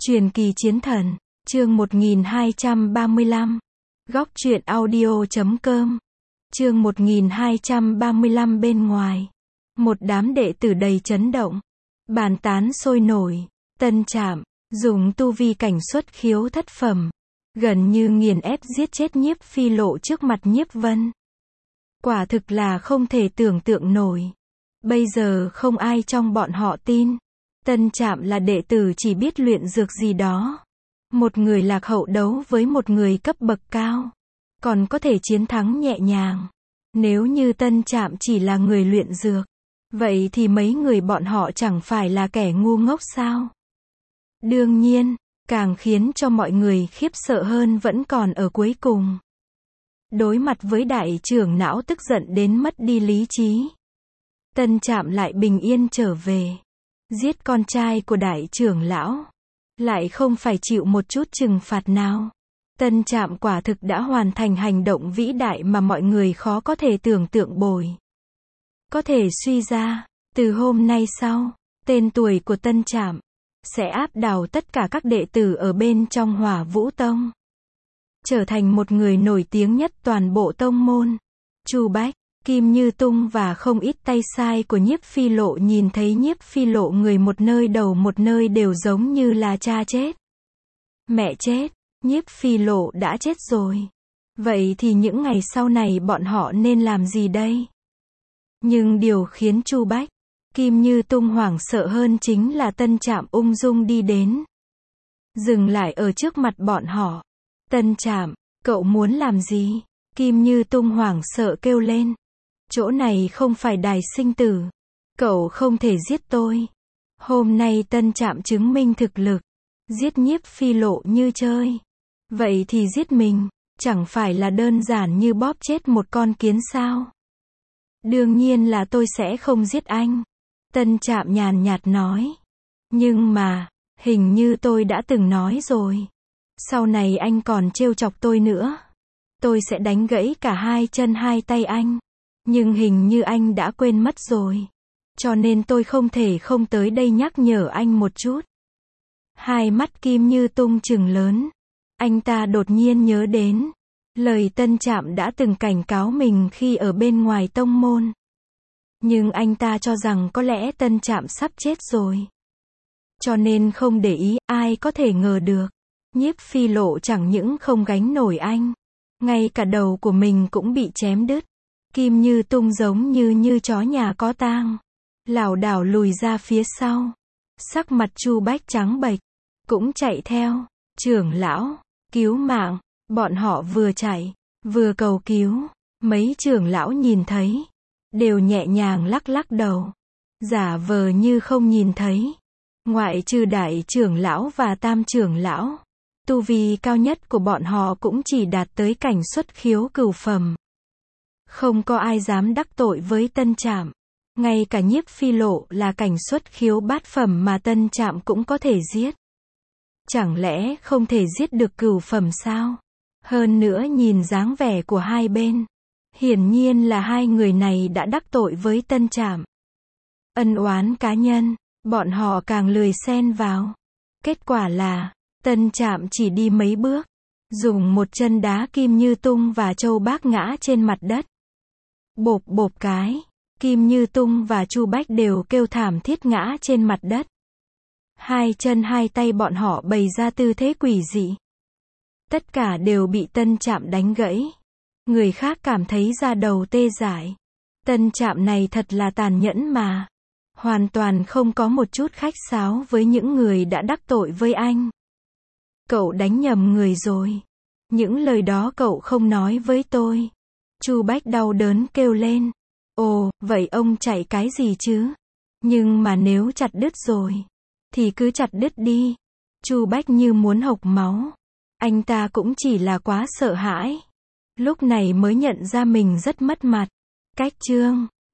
Truyền kỳ chiến thần, chương 1235. Góc truyện audio.com. Chương 1235 bên ngoài. Một đám đệ tử đầy chấn động. Bàn tán sôi nổi. Tân Trạm, dùng tu vi cảnh xuất khiếu thất phẩm. Gần như nghiền ép giết chết Nhiếp Phi Lộ trước mặt Nhiếp Vân. Quả thực là không thể tưởng tượng nổi. Bây giờ không ai trong bọn họ tin. Tân Trạm là đệ tử chỉ biết luyện dược gì đó. Một người lạc hậu đấu với một người cấp bậc cao. Còn có thể chiến thắng nhẹ nhàng. Nếu như Tân Trạm chỉ là người luyện dược. Vậy thì mấy người bọn họ chẳng phải là kẻ ngu ngốc sao? Đương nhiên, càng khiến cho mọi người khiếp sợ hơn vẫn còn ở cuối cùng. Đối mặt với đại trưởng não tức giận đến mất đi lý trí. Tân Trạm lại bình yên trở về. Giết con trai của đại trưởng lão. Lại không phải chịu một chút trừng phạt nào. Tân Trạm quả thực đã hoàn thành hành động vĩ đại mà mọi người khó có thể tưởng tượng bồi. Có thể suy ra, từ hôm nay sau, tên tuổi của Tân Trạm sẽ áp đảo tất cả các đệ tử ở bên trong Hỏa Vũ Tông. Trở thành một người nổi tiếng nhất toàn bộ tông môn. Chu Bách, Kim Như Tung và không ít tay sai của Nhiếp Phi Lộ nhìn thấy Nhiếp Phi Lộ người một nơi đầu một nơi đều giống như là cha chết. Mẹ chết, Nhiếp Phi Lộ đã chết rồi. Vậy thì những ngày sau này bọn họ nên làm gì đây? Nhưng điều khiến Chu Bách, Kim Như Tung hoảng sợ hơn chính là Tân Trạm ung dung đi đến. Dừng lại ở trước mặt bọn họ. Tân Trạm, cậu muốn làm gì? Kim Như Tung hoảng sợ kêu lên. Chỗ này không phải đài sinh tử. Cậu không thể giết tôi. Hôm nay Tân Trạm chứng minh thực lực. Giết Nhiếp Phi Lộ như chơi. Vậy thì giết mình, chẳng phải là đơn giản như bóp chết một con kiến sao? Đương nhiên là tôi sẽ không giết anh. Tân Trạm nhàn nhạt nói. Nhưng mà, hình như tôi đã từng nói rồi. Sau này anh còn trêu chọc tôi nữa. Tôi sẽ đánh gãy cả hai chân hai tay anh. Nhưng hình như anh đã quên mất rồi. Cho nên tôi không thể không tới đây nhắc nhở anh một chút. Hai mắt Kim Như Tung trừng lớn. Anh ta đột nhiên nhớ đến lời Tân Trạm đã từng cảnh cáo mình khi ở bên ngoài tông môn. Nhưng anh ta cho rằng có lẽ Tân Trạm sắp chết rồi. Cho nên không để ý, ai có thể ngờ được. Nhiếp Phi Lộ chẳng những không gánh nổi anh. Ngay cả đầu của mình cũng bị chém đứt. Kim Như Tung giống như chó nhà có tang. Lảo đảo lùi ra phía sau. Sắc mặt Chu Bách trắng bệch. Cũng chạy theo. Trưởng lão, cứu mạng. Bọn họ vừa chạy, vừa cầu cứu. Mấy trưởng lão nhìn thấy. Đều nhẹ nhàng lắc lắc đầu. Giả vờ như không nhìn thấy. Ngoại trừ đại trưởng lão và tam trưởng lão. Tu vi cao nhất của bọn họ cũng chỉ đạt tới cảnh xuất khiếu cửu phẩm. Không có ai dám đắc tội với Tân Trạm. Ngay cả Nhiếp Phi Lộ là cảnh xuất khiếu bát phẩm mà Tân Trạm cũng có thể giết. Chẳng lẽ không thể giết được cửu phẩm sao? Hơn nữa nhìn dáng vẻ của hai bên. Hiển nhiên là hai người này đã đắc tội với Tân Trạm. Ân oán cá nhân, bọn họ càng lười xen vào. Kết quả là, Tân Trạm chỉ đi mấy bước. Dùng một chân đá Kim Như Tung và Châu Bác ngã trên mặt đất. Bộp bộp cái, Kim Như Tung và Chu Bách đều kêu thảm thiết ngã trên mặt đất. Hai chân hai tay bọn họ bày ra tư thế quỷ dị. Tất cả đều bị Tân Trạm đánh gãy. Người khác cảm thấy da đầu tê dại. Tân Trạm này thật là tàn nhẫn mà. Hoàn toàn không có một chút khách sáo với những người đã đắc tội với anh. Cậu đánh nhầm người rồi. Những lời đó cậu không nói với tôi. Chu Bách đau đớn kêu lên. Ồ, vậy ông chạy cái gì chứ? Nhưng mà nếu chặt đứt rồi, thì cứ chặt đứt đi. Chu Bách như muốn hộc máu. Anh ta cũng chỉ là quá sợ hãi. Lúc này mới nhận ra mình rất mất mặt. Cách chương